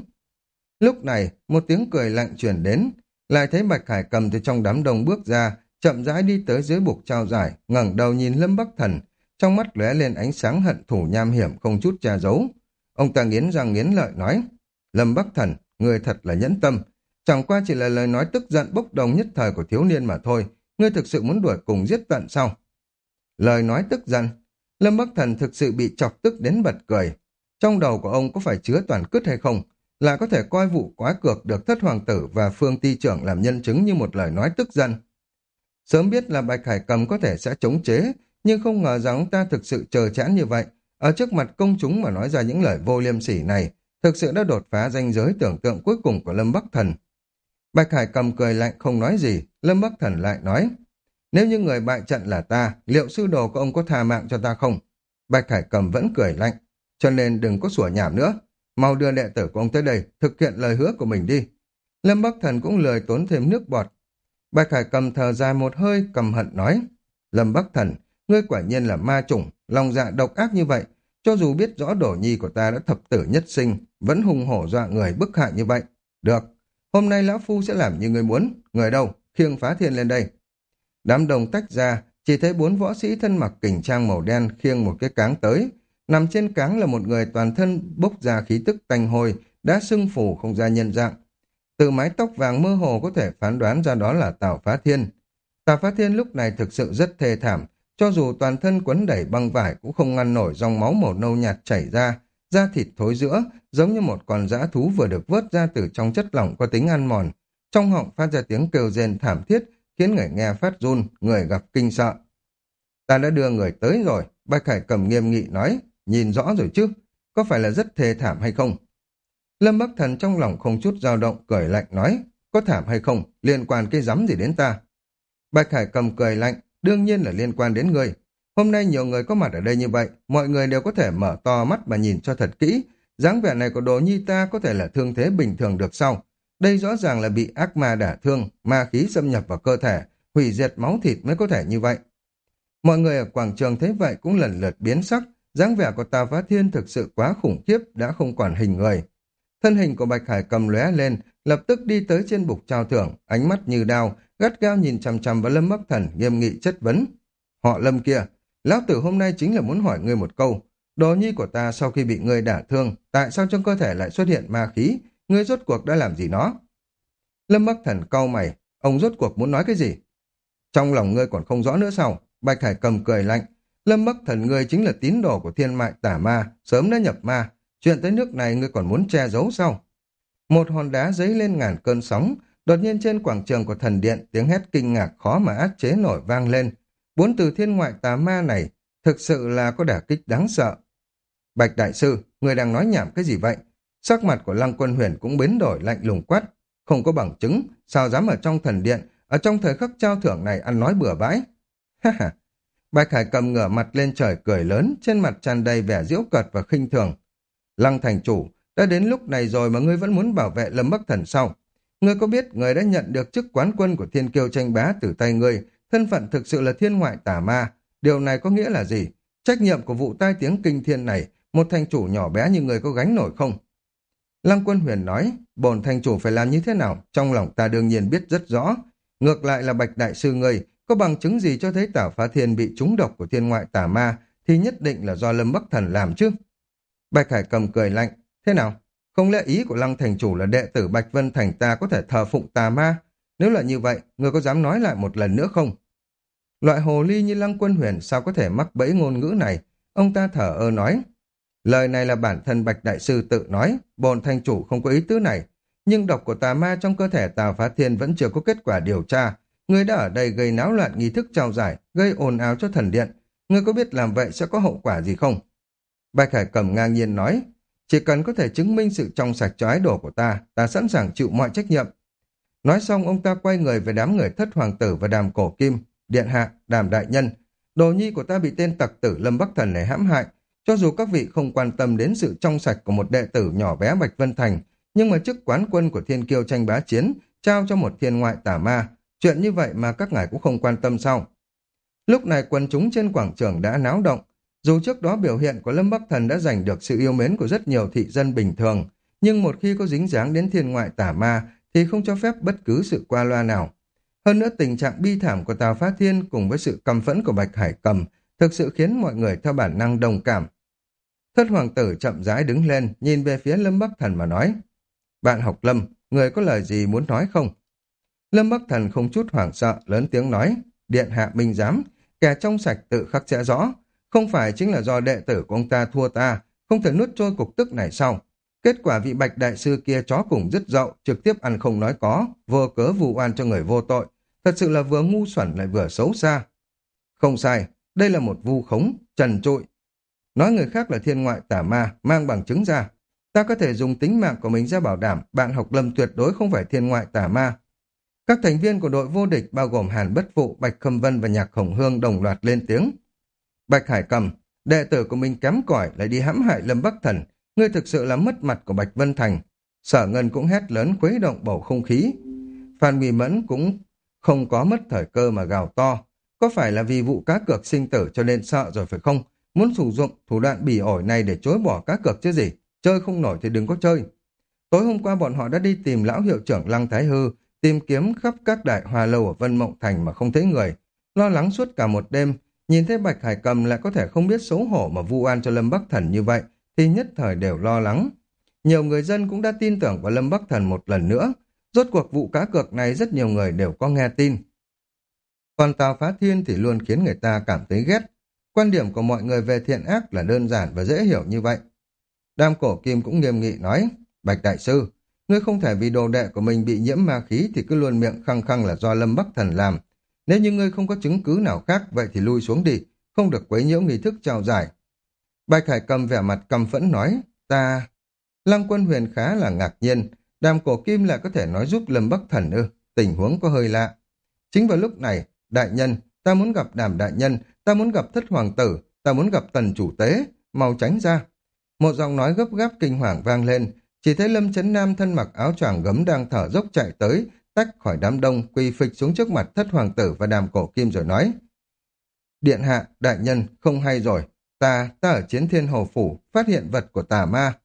Lúc này, một tiếng cười lạnh truyền đến, lại thấy Bạch Hải Cầm từ trong đám đông bước ra, chậm rãi đi tới dưới bục trao giải, ngẩng đầu nhìn Lâm Bắc Thần, trong mắt lóe lên ánh sáng hận thù nham hiểm không chút che giấu. Ông ta nghiến răng nghiến lợi nói: Lâm Bắc Thần, người thật là nhẫn tâm, chẳng qua chỉ là lời nói tức giận bốc đồng nhất thời của thiếu niên mà thôi, ngươi thực sự muốn đuổi cùng giết tận sao? Lời nói tức giận, Lâm Bắc Thần thực sự bị chọc tức đến bật cười. Trong đầu của ông có phải chứa toàn cứt hay không, là có thể coi vụ quá cược được thất hoàng tử và Phương ty trưởng làm nhân chứng như một lời nói tức giận. Sớm biết là Bạch Hải Cầm có thể sẽ chống chế, nhưng không ngờ rằng ông ta thực sự chờ chán như vậy. Ở trước mặt công chúng mà nói ra những lời vô liêm sỉ này, thực sự đã đột phá ranh giới tưởng tượng cuối cùng của Lâm Bắc Thần. Bạch Hải Cầm cười lạnh không nói gì, Lâm Bắc Thần lại nói: Nếu như người bại trận là ta, liệu sư đồ của ông có tha mạng cho ta không? Bạch Hải Cầm vẫn cười lạnh: Cho nên đừng có sủa nhảm nữa, mau đưa đệ tử của ông tới đây, thực hiện lời hứa của mình đi. Lâm Bắc Thần cũng lười tốn thêm nước bọt. Bạch Hải Cầm thở dài một hơi, căm hận nói: Lâm Bắc Thần, ngươi quả nhiên là ma chủng, lòng dạ độc ác như vậy, cho dù biết rõ đổ nhi của ta đã thập tử nhất sinh, vẫn hùng hổ dọa người bức hại như vậy. Được, hôm nay lão phu sẽ làm như ngươi muốn. Người đâu, khiêng Phá Thiên lên đây. Đám đông tách ra, chỉ thấy bốn võ sĩ thân mặc kình trang màu đen khiêng một cái cáng tới. Nằm trên cáng là một người toàn thân bốc ra khí tức tanh hôi, đã sưng phù không ra nhân dạng. Từ mái tóc vàng mơ hồ có thể phán đoán ra đó là Tào Phá Thiên. Tào Phá Thiên lúc này thực sự rất thê thảm, cho dù toàn thân quấn đẩy băng vải cũng không ngăn nổi dòng máu màu nâu nhạt chảy ra, da thịt thối rữa, giống như một con dã thú vừa được vớt ra từ trong chất lỏng có tính ăn mòn. Trong họng phát ra tiếng kêu rên thảm thiết, khiến người nghe phát run, người gặp kinh sợ. Ta đã đưa người tới rồi, Bạch Hải Cầm nghiêm nghị nói, nhìn rõ rồi chứ, có phải là rất thê thảm hay không? Lâm Bắc Thần trong lòng không chút dao động, cười lạnh nói, có thảm hay không, liên quan cái rắm gì đến ta? Bạch Hải Cầm cười lạnh, đương nhiên là liên quan đến người. Hôm nay nhiều người có mặt ở đây như vậy, mọi người đều có thể mở to mắt mà nhìn cho thật kỹ. Dáng vẻ này của Đồ Nhi ta có thể là thương thế bình thường được sao? Đây rõ ràng là bị ác ma đả thương, ma khí xâm nhập vào cơ thể, hủy diệt máu thịt mới có thể như vậy. Mọi người ở quảng trường thấy vậy cũng lần lượt biến sắc, dáng vẻ của Tào Phá Thiên thực sự quá khủng khiếp, đã không còn hình người. Thân hình của Bạch Hải Cầm lóe lên, lập tức đi tới trên bục trao thưởng, ánh mắt như đao, gắt gao nhìn chằm chằm vào Lâm Bắc Thần, nghiêm nghị chất vấn. Họ Lâm kia, lão tử hôm nay chính là muốn hỏi ngươi một câu. Đồ nhi của ta sau khi bị ngươi đả thương, tại sao trong cơ thể lại xuất hiện ma khí? Ngươi rốt cuộc đã làm gì nó? Lâm Bắc Thần cau mày, ông rốt cuộc muốn nói cái gì? Trong lòng ngươi còn không rõ nữa sao? Bạch Hải Cầm cười lạnh. Lâm Bắc Thần ngươi chính là tín đồ của thiên mại tả ma, sớm đã nhập ma. Chuyện tới nước này ngươi còn muốn che giấu sao? Một hòn đá dấy lên ngàn cơn sóng, đột nhiên trên quảng trường của thần điện tiếng hét kinh ngạc khó mà át chế nổi vang lên. Bốn từ thiên ngoại tà ma này thực sự là có đả kích đáng sợ. Bạch Đại Sư, người đang nói nhảm cái gì vậy? Sắc mặt của Lăng Quân Huyền cũng biến đổi lạnh lùng quát. Không có bằng chứng, sao dám ở trong thần điện, ở trong thời khắc trao thưởng này ăn nói bừa bãi? Ha ha! Bạch Hải Cầm ngửa mặt lên trời cười lớn, trên mặt tràn đầy vẻ giễu cợt và khinh thường. Lăng thành chủ, đã đến lúc này rồi mà ngươi vẫn muốn bảo vệ Lâm Bắc Thần sao? Ngươi có biết ngươi đã nhận được chức quán quân của Thiên Kiêu tranh bá từ tay ngươi, thân phận thực sự là thiên ngoại tà ma. Điều này có nghĩa là gì? Trách nhiệm của vụ tai tiếng kinh thiên này, một thành chủ nhỏ bé như ngươi có gánh nổi không? Lăng Quân Huyền nói, bổn thành chủ phải làm như thế nào? Trong lòng ta đương nhiên biết rất rõ. Ngược lại là Bạch Đại Sư ngươi, có bằng chứng gì cho thấy Tảo Phá Thiên bị trúng độc của thiên ngoại tà ma, thì nhất định là do Lâm Bắc Thần làm chứ? Bạch Hải Cầm cười lạnh, thế nào? Không lẽ ý của Lăng thành chủ là đệ tử Bạch Vân Thành ta có thể thờ phụng tà ma? Nếu là như vậy, người có dám nói lại một lần nữa không? Loại hồ ly như Lăng Quân Huyền sao có thể mắc bẫy ngôn ngữ này? Ông ta thở ơ nói. Lời này là bản thân Bạch Đại Sư tự nói, bổn thành chủ không có ý tứ này. Nhưng độc của tà ma trong cơ thể Tào Phá Thiên vẫn chưa có kết quả điều tra. Người đã ở đây gây náo loạn nghi thức trao giải, gây ồn ào cho thần điện. Người có biết làm vậy sẽ có hậu quả gì không? Bạch Hải Cầm ngang nhiên nói, chỉ cần có thể chứng minh sự trong sạch cho ái đồ của ta, ta sẵn sàng chịu mọi trách nhiệm. Nói xong ông ta quay người về đám người Thất Hoàng Tử và Đàm Cổ Kim. Điện hạ, Đàm đại nhân, đồ nhi của ta bị tên tặc tử Lâm Bắc Thần này hãm hại. Cho dù các vị không quan tâm đến sự trong sạch của một đệ tử nhỏ bé Bạch Vân Thành, nhưng mà chức quán quân của Thiên Kiêu tranh bá chiến trao cho một thiên ngoại tà ma, chuyện như vậy mà các ngài cũng không quan tâm sao? Lúc này quần chúng trên quảng trường đã náo động. Dù trước đó biểu hiện của Lâm Bắc Thần đã giành được sự yêu mến của rất nhiều thị dân bình thường, nhưng một khi có dính dáng đến thiên ngoại tà ma thì không cho phép bất cứ sự qua loa nào. Hơn nữa tình trạng bi thảm của Tào Phá Thiên cùng với sự căm phẫn của Bạch Hải Cầm thực sự khiến mọi người theo bản năng đồng cảm. Thất Hoàng Tử chậm rãi đứng lên, nhìn về phía Lâm Bắc Thần mà nói, bạn học Lâm, người có lời gì muốn nói không? Lâm Bắc Thần không chút hoảng sợ, lớn tiếng nói, điện hạ minh giám, kẻ trong sạch tự khắc sẽ rõ, không phải chính là do đệ tử của ông ta thua ta, không thể nuốt trôi cục tức này sau. Kết quả vị Bạch Đại Sư kia chó cùng dứt dậu, trực tiếp ăn không nói có, vô cớ vu oan cho người vô tội, thật sự là vừa ngu xuẩn lại vừa xấu xa. Không sai, đây là một vu khống, trần trụi. Nói người khác là thiên ngoại tà ma, mang bằng chứng ra. Ta có thể dùng tính mạng của mình ra bảo đảm bạn học Lâm tuyệt đối không phải thiên ngoại tà ma. Các thành viên của đội vô địch bao gồm Hàn Bất Phụ, Bạch Khâm Vân và Nhạc Hồng Hương đồng loạt lên tiếng. Bạch Hải Cầm, đệ tử của mình kém cỏi lại đi hãm hại Lâm Bắc Thần, ngươi thực sự là mất mặt của Bạch Vân Thành. Sở Ngân cũng hét lớn khuấy động bầu không khí. Phan Nguy Mẫn cũng không có mất thời cơ mà gào to. Có phải là vì vụ cá cược sinh tử cho nên sợ rồi phải không? Muốn sử dụng thủ đoạn bỉ ổi này để chối bỏ cá cược chứ gì? Chơi không nổi thì đừng có chơi. Tối hôm qua bọn họ đã đi tìm lão hiệu trưởng Lăng Thái Hư, tìm kiếm khắp các đại hoa lâu ở Vân Mộng Thành mà không thấy người. Lo lắng suốt cả một đêm, nhìn thấy Bạch Hải Cầm lại có thể không biết xấu hổ mà vu oan cho Lâm Bắc Thần như vậy, thì nhất thời đều lo lắng. Nhiều người dân cũng đã tin tưởng vào Lâm Bắc Thần một lần nữa. Rốt cuộc vụ cá cược này rất nhiều người đều có nghe tin. Còn Tào Phá Thiên thì luôn khiến người ta cảm thấy ghét. Quan điểm của mọi người về thiện ác là đơn giản và dễ hiểu như vậy. Đam Cổ Kim cũng nghiêm nghị nói, Bạch Đại Sư, ngươi không thể vì đồ đệ của mình bị nhiễm ma khí thì cứ luôn miệng khăng khăng là do Lâm Bắc Thần làm. Nếu như ngươi không có chứng cứ nào khác, vậy thì lui xuống đi, không được quấy nhiễu nghi thức trao giải. Bạch Hải Cầm vẻ mặt căm phẫn nói, ta... Lăng Quân Huyền khá là ngạc nhiên, Đàm Cổ Kim lại có thể nói giúp Lâm Bắc Thần ư, tình huống có hơi lạ. Chính vào lúc này, đại nhân, ta muốn gặp Đàm đại nhân, ta muốn gặp Thất Hoàng tử, ta muốn gặp Tần chủ tế, mau tránh ra. Một giọng nói gấp gáp kinh hoàng vang lên, chỉ thấy Lâm Chấn Nam thân mặc áo choàng gấm đang thở dốc chạy tới, tách khỏi đám đông, quỳ phịch xuống trước mặt Thất Hoàng tử và Đàm Cổ Kim rồi nói, Điện hạ, đại nhân, không hay rồi, ta, ta ở Chiến Thiên Hồ Phủ, phát hiện vật của tà ma.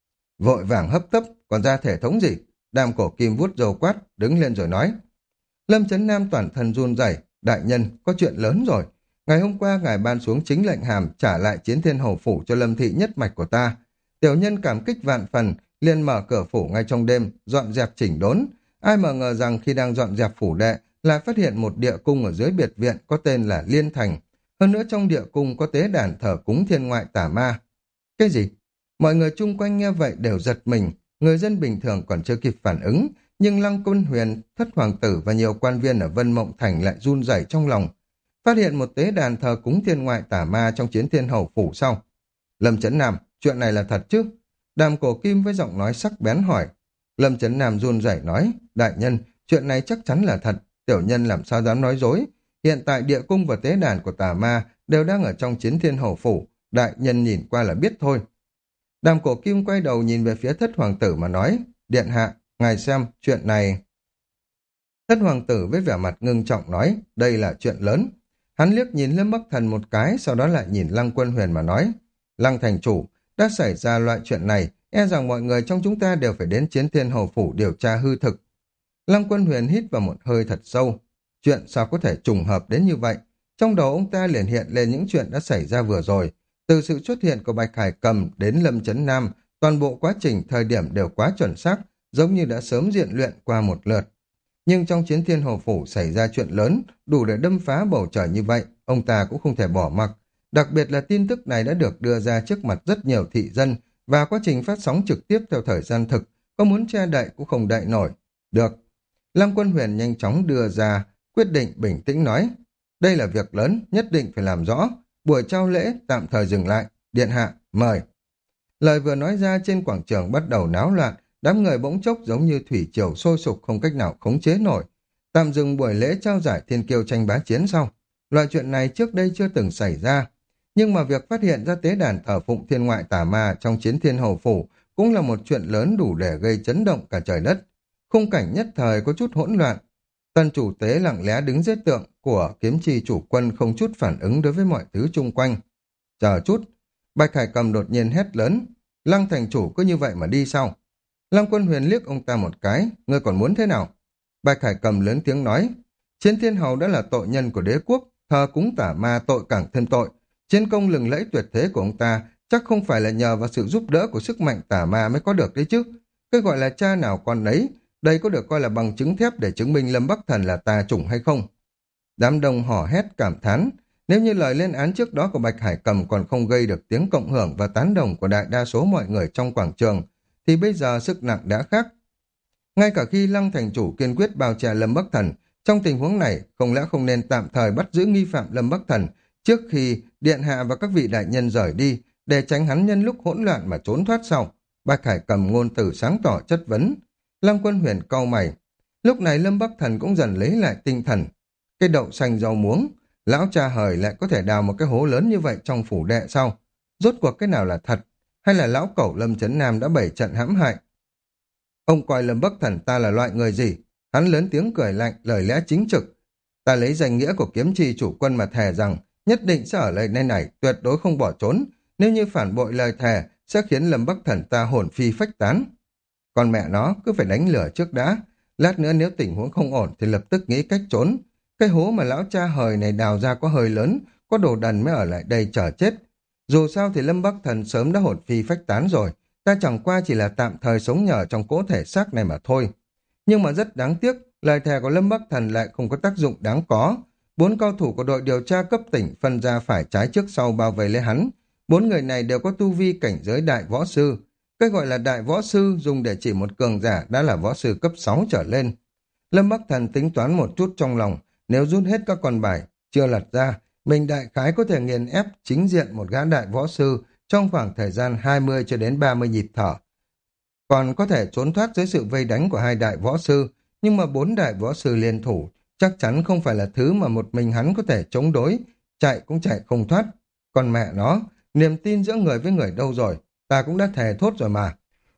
Vội vàng hấp tấp, còn ra thể thống gì? Đàm Cổ Kim vuốt râu quát, đứng lên rồi nói. Lâm Chấn Nam toàn thân run rẩy, đại nhân, có chuyện lớn rồi. Ngày hôm qua ngài ban xuống chính lệnh hàm trả lại Chiến Thiên Hầu Phủ cho Lâm thị nhất mạch của ta. Tiểu nhân cảm kích vạn phần, liền mở cửa phủ ngay trong đêm, dọn dẹp chỉnh đốn. Ai mà ngờ rằng khi đang dọn dẹp phủ đệ, lại phát hiện một địa cung ở dưới biệt viện có tên là Liên Thành. Hơn nữa trong địa cung có tế đàn thờ cúng thiên ngoại tả ma. Cái gì? Mọi người chung quanh nghe vậy đều giật mình, người dân bình thường còn chưa kịp phản ứng, nhưng Lăng Quân Huyền, Thất Hoàng tử và nhiều quan viên ở Vân Mộng Thành lại run rẩy trong lòng. Phát hiện một tế đàn thờ cúng thiên ngoại tả ma trong Chiến Thiên Hầu Phủ sau. Lâm Chấn Nam, chuyện này là thật chứ? Đàm Cổ Kim với giọng nói sắc bén hỏi. Lâm Chấn Nam run rẩy nói, đại nhân, chuyện này chắc chắn là thật, tiểu nhân làm sao dám nói dối. Hiện tại địa cung và tế đàn của tà ma đều đang ở trong Chiến Thiên Hầu Phủ, đại nhân nhìn qua là biết thôi. Đàm Cổ Kim quay đầu nhìn về phía Thất Hoàng tử mà nói, điện hạ, ngài xem, chuyện này... Thất Hoàng tử với vẻ mặt ngưng trọng nói, đây là chuyện lớn. Hắn liếc nhìn Lâm Bắc Thần một cái, sau đó lại nhìn Lăng Quân Huyền mà nói, Lăng thành chủ, đã xảy ra loại chuyện này, e rằng mọi người trong chúng ta đều phải đến Chiến Thiên Hầu Phủ điều tra hư thực. Lăng Quân Huyền hít vào một hơi thật sâu, chuyện sao có thể trùng hợp đến như vậy? Trong đầu ông ta liền hiện lên những chuyện đã xảy ra vừa rồi. Từ sự xuất hiện của Bạch Hải Cầm đến Lâm Chấn Nam, toàn bộ quá trình thời điểm đều quá chuẩn xác, giống như đã sớm diện luyện qua một lượt. Nhưng trong Chiến Thiên Hồ Phủ xảy ra chuyện lớn, đủ để đâm phá bầu trời như vậy, ông ta cũng không thể bỏ mặc. Đặc biệt là tin tức này đã được đưa ra trước mặt rất nhiều thị dân, và quá trình phát sóng trực tiếp theo thời gian thực, có muốn che đậy cũng không đậy nổi. Được. Lăng Quân Huyền nhanh chóng đưa ra, quyết định bình tĩnh nói, đây là việc lớn, nhất định phải làm rõ. Buổi trao lễ tạm thời dừng lại, điện hạ, mời. Lời vừa nói ra trên quảng trường bắt đầu náo loạn, đám người bỗng chốc giống như thủy triều sôi sục không cách nào khống chế nổi. Tạm dừng buổi lễ trao giải thiên kiêu tranh bá chiến sau. Loại chuyện này trước đây chưa từng xảy ra. Nhưng mà việc phát hiện ra tế đàn thờ phụng thiên ngoại tà ma trong Chiến Thiên Hầu Phủ cũng là một chuyện lớn đủ để gây chấn động cả trời đất. Khung cảnh nhất thời có chút hỗn loạn. Tần chủ tế lặng lẽ đứng dưới tượng của kiếm chi chủ quân không chút phản ứng đối với mọi thứ chung quanh. Chờ chút, Bạch Hải Cầm đột nhiên hét lớn, Lăng thành chủ cứ như vậy mà đi sao? Lăng Quân Huyền liếc ông ta một cái, ngươi còn muốn thế nào? Bạch Hải Cầm lớn tiếng nói, Chiến Thiên Hầu đã là tội nhân của đế quốc, thờ cúng tả ma tội càng thêm tội. Chiến công lừng lẫy tuyệt thế của ông ta chắc không phải là nhờ vào sự giúp đỡ của sức mạnh tả ma mới có được đấy chứ. Cái gọi là cha nào con nấy, đây có được coi là bằng chứng thép để chứng minh Lâm Bắc Thần là tà chủng hay không? Đám đông hò hét cảm thán, nếu như lời lên án trước đó của Bạch Hải Cầm còn không gây được tiếng cộng hưởng và tán đồng của đại đa số mọi người trong quảng trường, thì bây giờ sức nặng đã khác. Ngay cả khi Lăng thành chủ kiên quyết bao che Lâm Bắc Thần, trong tình huống này không lẽ không nên tạm thời bắt giữ nghi phạm Lâm Bắc Thần trước khi điện hạ và các vị đại nhân rời đi, để tránh hắn nhân lúc hỗn loạn mà trốn thoát sau? Bạch Hải Cầm ngôn từ sáng tỏ chất vấn. Lăng Quân Huyền cau mày. Lúc này Lâm Bắc Thần cũng dần lấy lại tinh thần. Cái đậu xanh rau muống, lão cha hời lại có thể đào một cái hố lớn như vậy trong phủ đệ sau. Rốt cuộc cái nào là thật, hay là lão cẩu Lâm Chấn Nam đã bày trận hãm hại? Ông coi Lâm Bắc Thần ta là loại người gì? Hắn lớn tiếng cười lạnh, lời lẽ chính trực. Ta lấy danh nghĩa của kiếm chi chủ quân mà thề rằng nhất định sẽ ở lại nơi này, tuyệt đối không bỏ trốn. Nếu như phản bội lời thề, sẽ khiến Lâm Bắc Thần ta hồn phi phách tán. Còn mẹ nó cứ phải đánh lửa trước đã. Lát nữa nếu tình huống không ổn thì lập tức nghĩ cách trốn. Cái hố mà lão cha hời này đào ra có hơi lớn, có đồ đần mới ở lại đây chờ chết. Dù sao thì Lâm Bắc Thần sớm đã hồn phi phách tán rồi. Ta chẳng qua chỉ là tạm thời sống nhờ trong cỗ thể xác này mà thôi. Nhưng mà rất đáng tiếc, lời thề của Lâm Bắc Thần lại không có tác dụng đáng có. Bốn cao thủ của đội điều tra cấp tỉnh phân ra phải trái trước sau bao vây lấy hắn. Bốn người này đều có tu vi cảnh giới đại võ sư. Cái gọi là đại võ sư dùng để chỉ một cường giả đã là võ sư cấp sáu trở lên. Lâm Bắc Thần tính toán một chút trong lòng, nếu rút hết các con bài chưa lật ra, mình đại khái có thể nghiền ép chính diện một gã đại võ sư trong khoảng thời gian hai mươi cho đến ba mươi nhịp thở. Còn có thể trốn thoát dưới sự vây đánh của hai đại võ sư, nhưng mà bốn đại võ sư liên thủ chắc chắn không phải là thứ mà một mình hắn có thể chống đối, chạy cũng chạy không thoát. Còn mẹ nó, niềm tin giữa người với người đâu rồi, ta cũng đã thề thốt rồi mà.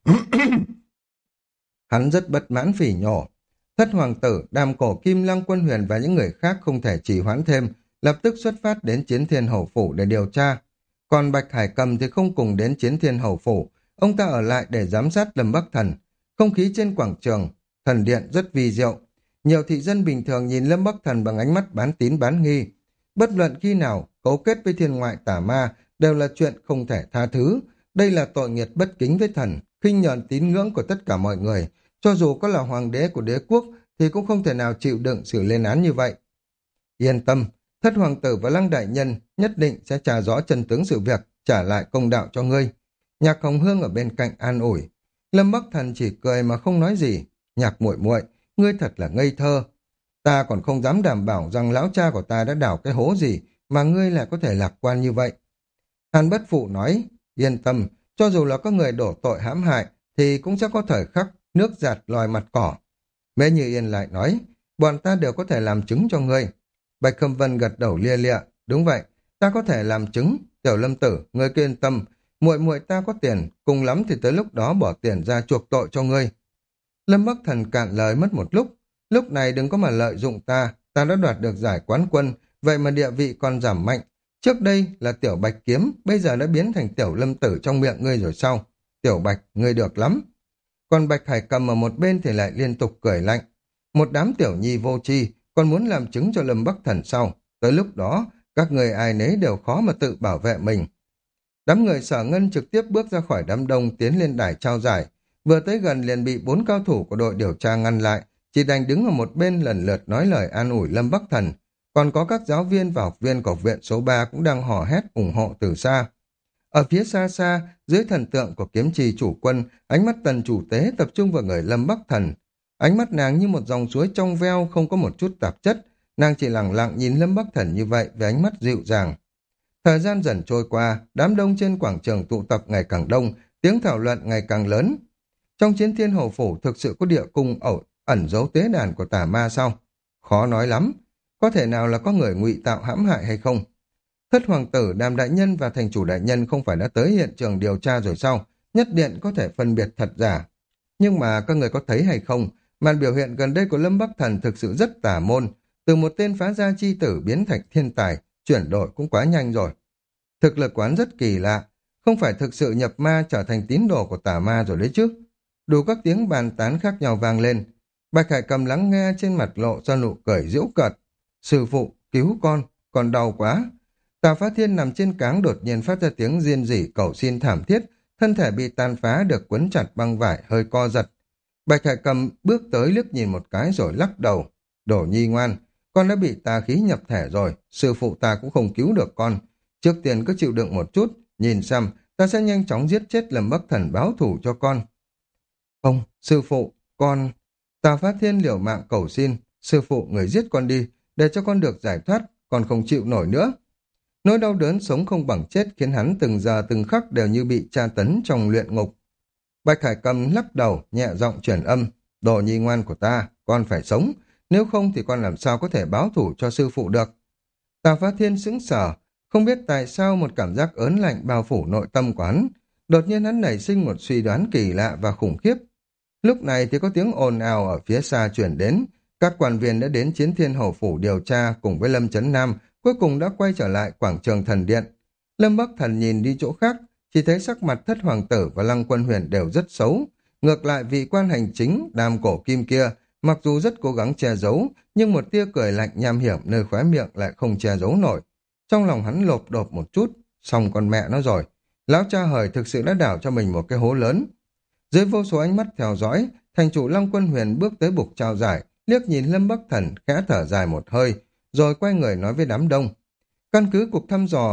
Hắn rất bất mãn phỉ nhổ. Thất hoàng tử, Đàm Cổ Kim, Lăng Quân Huyền và những người khác không thể trì hoãn thêm, lập tức xuất phát đến Chiến Thiên Hầu Phủ để điều tra. Còn Bạch Hải Cầm thì không cùng đến Chiến Thiên Hầu Phủ, ông ta ở lại để giám sát Lâm Bắc Thần. Không khí trên quảng trường, thần điện rất vi diệu. Nhiều thị dân bình thường nhìn Lâm Bắc Thần bằng ánh mắt bán tín bán nghi. Bất luận khi nào, cấu kết với thiên ngoại tà ma đều là chuyện không thể tha thứ. Đây là tội nghiệt bất kính với thần, khinh nhờn tín ngưỡng của tất cả mọi người. Cho dù có là hoàng đế của đế quốc thì cũng không thể nào chịu đựng sự lên án như vậy. Yên tâm, Thất hoàng tử và Lăng đại nhân nhất định sẽ tra rõ chân tướng sự việc, trả lại công đạo cho ngươi. Nhạc Hồng Hương ở bên cạnh an ủi. Lâm Bắc Thần chỉ cười mà không nói gì. Nhạc muội muội, ngươi thật là ngây thơ. Ta còn không dám đảm bảo rằng lão cha của ta đã đào cái hố gì mà ngươi lại có thể lạc quan như vậy. Hàn Bất Phụ nói, yên tâm, cho dù là có người đổ tội hãm hại thì cũng sẽ có thời khắc nước giạt lòi mặt cỏ. Mễ Như Yên lại nói, bọn ta đều có thể làm chứng cho ngươi. Bạch Khâm Vân gật đầu lia lịa, đúng vậy, ta có thể làm chứng. Tiểu Lâm tử, ngươi cứ yên tâm, muội muội ta có tiền, cùng lắm thì tới lúc đó bỏ tiền ra chuộc tội cho ngươi. Lâm Bắc Thần cạn lời mất một lúc, lúc này đừng có mà lợi dụng ta, ta đã đoạt được giải quán quân, vậy mà địa vị còn giảm mạnh. Trước đây là Tiểu Bạch Kiếm, bây giờ đã biến thành Tiểu Lâm tử trong miệng ngươi rồi sao? Tiểu Bạch, ngươi được lắm. Còn Bạch Hải Cầm ở một bên thì lại liên tục cười lạnh. Một đám tiểu nhi vô tri còn muốn làm chứng cho Lâm Bắc Thần sau. Tới lúc đó, các người ai nấy đều khó mà tự bảo vệ mình. Đám người Sở Ngân trực tiếp bước ra khỏi đám đông tiến lên đài trao giải. Vừa tới gần liền bị bốn cao thủ của đội điều tra ngăn lại, chỉ đành đứng ở một bên lần lượt nói lời an ủi Lâm Bắc Thần. Còn có các giáo viên và học viên của học viện số ba cũng đang hò hét ủng hộ từ xa. Ở phía xa xa, dưới thần tượng của kiếm trì chủ quân, ánh mắt Tần chủ tế tập trung vào người Lâm Bắc Thần. Ánh mắt nàng như một dòng suối trong veo, không có một chút tạp chất. Nàng chỉ lặng lặng nhìn Lâm Bắc Thần như vậy với ánh mắt dịu dàng. Thời gian dần trôi qua, đám đông trên quảng trường tụ tập ngày càng đông, tiếng thảo luận ngày càng lớn. Trong Chiến Thiên Hầu Phủ thực sự có địa cung ẩu, ẩn giấu tế đàn của tà ma sao? Khó nói lắm. Có thể nào là có người ngụy tạo hãm hại hay không? Thất hoàng tử, Đàm đại nhân và thành chủ đại nhân không phải đã tới hiện trường điều tra rồi sao? Nhất điện có thể phân biệt thật giả. Nhưng mà các người có thấy hay không? Màn biểu hiện gần đây của Lâm Bắc Thần thực sự rất tà môn. Từ một tên phá gia chi tử biến thành thiên tài, chuyển đổi cũng quá nhanh rồi. Thực lực quán rất kỳ lạ. Không phải thực sự nhập ma trở thành tín đồ của tà ma rồi đấy chứ. Đủ các tiếng bàn tán khác nhau vang lên. Bạch Hải Cầm lắng nghe, trên mặt lộ ra nụ cười giễu cợt. Sư phụ, cứu con, con đau quá. Tào Phá Thiên nằm trên cáng đột nhiên phát ra tiếng riêng rỉ cầu xin thảm thiết, thân thể bị tàn phá được quấn chặt băng vải hơi co giật. Bạch Hải Cầm bước tới liếc nhìn một cái rồi lắc đầu. Đổ nhi ngoan, con đã bị tà khí nhập thể rồi, sư phụ ta cũng không cứu được con. Trước tiên cứ chịu đựng một chút, nhìn xem, ta sẽ nhanh chóng giết chết Lâm Bắc Thần báo thù cho con. Không, sư phụ, con... Tào Phá Thiên liều mạng cầu xin, sư phụ người giết con đi, để cho con được giải thoát, con không chịu nổi nữa. Nỗi đau đớn sống không bằng chết khiến hắn từng giờ từng khắc đều như bị tra tấn trong luyện ngục. Bạch Hải Cầm lắc đầu, nhẹ giọng truyền âm, đồ nhi ngoan của ta, con phải sống, nếu không thì con làm sao có thể báo thủ cho sư phụ được. Tào Phá Thiên sững sờ, không biết tại sao một cảm giác ớn lạnh bao phủ nội tâm của hắn. Đột nhiên hắn nảy sinh một suy đoán kỳ lạ và khủng khiếp. Lúc này thì có tiếng ồn ào ở phía xa chuyển đến, các quan viên đã đến Chiến Thiên Hầu Phủ điều tra cùng với Lâm Chấn Nam, cuối cùng đã quay trở lại quảng trường thần điện. Lâm Bắc Thần nhìn đi chỗ khác, chỉ thấy sắc mặt Thất hoàng tử và Lăng Quân Huyền đều rất xấu. Ngược lại vị quan hành chính, Đàm Cổ Kim kia, mặc dù rất cố gắng che giấu, nhưng một tia cười lạnh nham hiểm nơi khóe miệng lại không che giấu nổi. Trong lòng hắn lộp đột một chút, xong con mẹ nó rồi. Lão cha hời thực sự đã đảo cho mình một cái hố lớn. Dưới vô số ánh mắt theo dõi, thành chủ Lăng Quân Huyền bước tới bục trao giải, liếc nhìn Lâm Bắc Thần, khẽ thở dài một hơi, rồi quay người nói với đám đông. Căn cứ cuộc thăm dò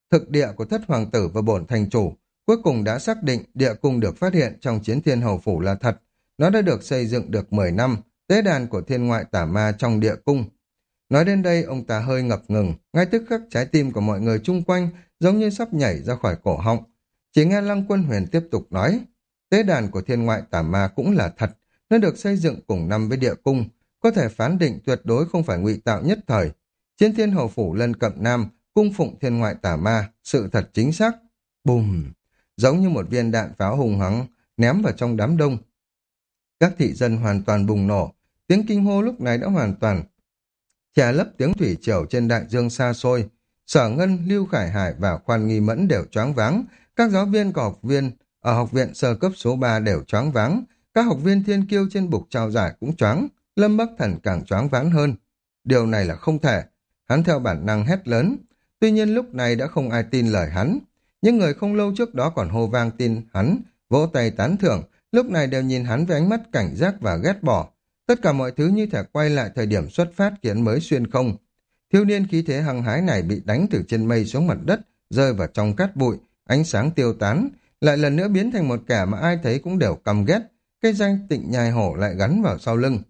Thực địa của thất hoàng tử và bổn thành chủ cuối cùng đã xác định địa cung được phát hiện trong chiến thiên hầu phủ là thật. Nó đã được xây dựng được mười năm, tế đàn của thiên ngoại tả ma trong địa cung. Nói đến đây ông ta hơi ngập ngừng, ngay tức khắc trái tim của mọi người chung quanh giống như sắp nhảy ra khỏi cổ họng. Chỉ nghe Lăng Quân Huyền tiếp tục nói, tế đàn của thiên ngoại tả ma cũng là thật, nó được xây dựng cùng năm với địa cung, có thể phán định tuyệt đối không phải ngụy tạo nhất thời. Chiến thiên hầu phủ lân cận nam, cung phụng thiên ngoại tả ma, sự thật chính xác. Bùm! Giống như một viên đạn pháo hùng hắng ném vào trong đám đông. Các thị dân hoàn toàn bùng nổ, tiếng kinh hô lúc này đã hoàn toàn che lấp tiếng thủy triều trên đại dương xa xôi. Sở Ngân, Lưu Khải Hải và Khoan Nghi Mẫn đều choáng váng, các giáo viên của học viên ở học viện sơ cấp số ba đều choáng váng, các học viên thiên kiêu trên bục trao giải cũng choáng, Lâm Bắc Thần càng choáng váng hơn. Điều này là không thể, hắn theo bản năng hét lớn. Tuy nhiên lúc này đã không ai tin lời hắn. Những người không lâu trước đó còn hô vang tin hắn, vỗ tay tán thưởng, lúc này đều nhìn hắn với ánh mắt cảnh giác và ghét bỏ. Tất cả mọi thứ như thể quay lại thời điểm xuất phát khiến mới xuyên không. Thiếu niên khí thế hăng hái này bị đánh từ trên mây xuống mặt đất, rơi vào trong cát bụi, ánh sáng tiêu tán, lại lần nữa biến thành một kẻ mà ai thấy cũng đều căm ghét. Cái danh Tịnh Nhai Hổ lại gắn vào sau lưng.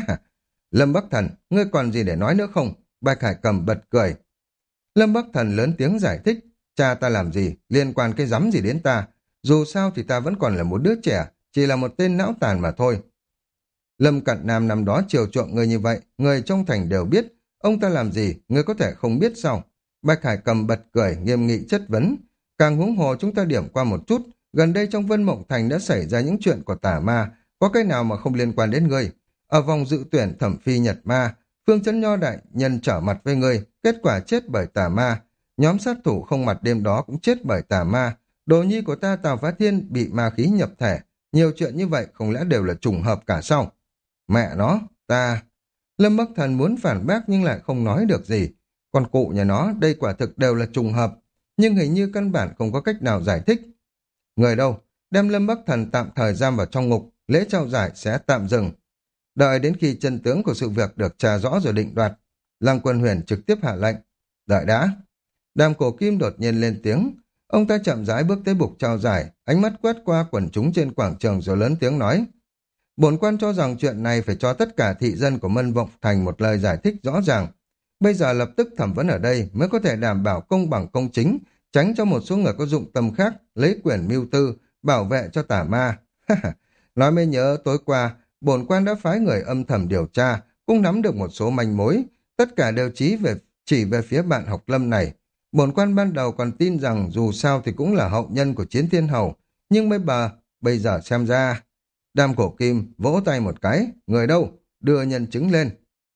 Lâm Bắc Thần, ngươi còn gì để nói nữa không? Bạch Hải Cầm bật cười. Lâm Bắc Thần lớn tiếng giải thích, cha ta làm gì, liên quan cái rắm gì đến ta? Dù sao thì ta vẫn còn là một đứa trẻ, chỉ là một tên não tàn mà thôi. Lâm Cận Nam năm đó chiều chuộng người như vậy, người trong thành đều biết, ông ta làm gì, ngươi có thể không biết sao? Bạch Hải Cầm bật cười, nghiêm nghị chất vấn. Càng huống hồ chúng ta điểm qua một chút, gần đây trong Vân Mộng Thành đã xảy ra những chuyện của tà ma, có cái nào mà không liên quan đến ngươi? Ở vòng dự tuyển thẩm phi Nhật Ma, Phương Chấn Nho đại nhân trở mặt với ngươi, kết quả chết bởi tà ma. Nhóm sát thủ không mặt đêm đó cũng chết bởi tà ma. Đồ nhi của ta Tào Phá Thiên bị ma khí nhập thể. Nhiều chuyện như vậy không lẽ đều là trùng hợp cả sao? Mẹ nó, ta... Lâm Bắc Thần muốn phản bác nhưng lại không nói được gì. Còn cụ nhà nó, đây quả thực đều là trùng hợp. Nhưng hình như căn bản không có cách nào giải thích. Người đâu? Đem Lâm Bắc Thần tạm thời giam vào trong ngục, lễ trao giải sẽ tạm dừng. Đợi đến khi chân tướng của sự việc được tra rõ rồi định đoạt. Lăng Quân Huyền trực tiếp hạ lệnh. Đợi đã. Đàm Cổ Kim đột nhiên lên tiếng. Ông ta chậm rãi bước tới bục trao giải, ánh mắt quét qua quần chúng trên quảng trường rồi lớn tiếng nói. Bổn quan cho rằng chuyện này phải cho tất cả thị dân của Mân Vọng Thành một lời giải thích rõ ràng. Bây giờ lập tức thẩm vấn ở đây mới có thể đảm bảo công bằng công chính, tránh cho một số người có dụng tâm khác lấy quyền mưu tư, bảo vệ cho tà ma. Nói mới nhớ tối qua, bổn quan đã phái người âm thầm điều tra, cũng nắm được một số manh mối, tất cả đều chỉ về chỉ về phía bạn học Lâm này. Bổn quan ban đầu còn tin rằng dù sao thì cũng là hậu nhân của Chiến Thiên Hầu, nhưng mấy bà bây giờ xem ra. Đàm Cổ Kim vỗ tay một cái, người đâu, đưa nhân chứng lên.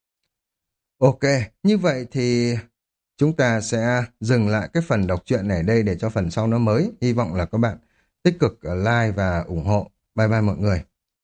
Ok, như vậy thì chúng ta sẽ dừng lại cái phần đọc truyện này đây để cho phần sau nó mới. Hy vọng là các bạn tích cực like và ủng hộ. Bye bye mọi người.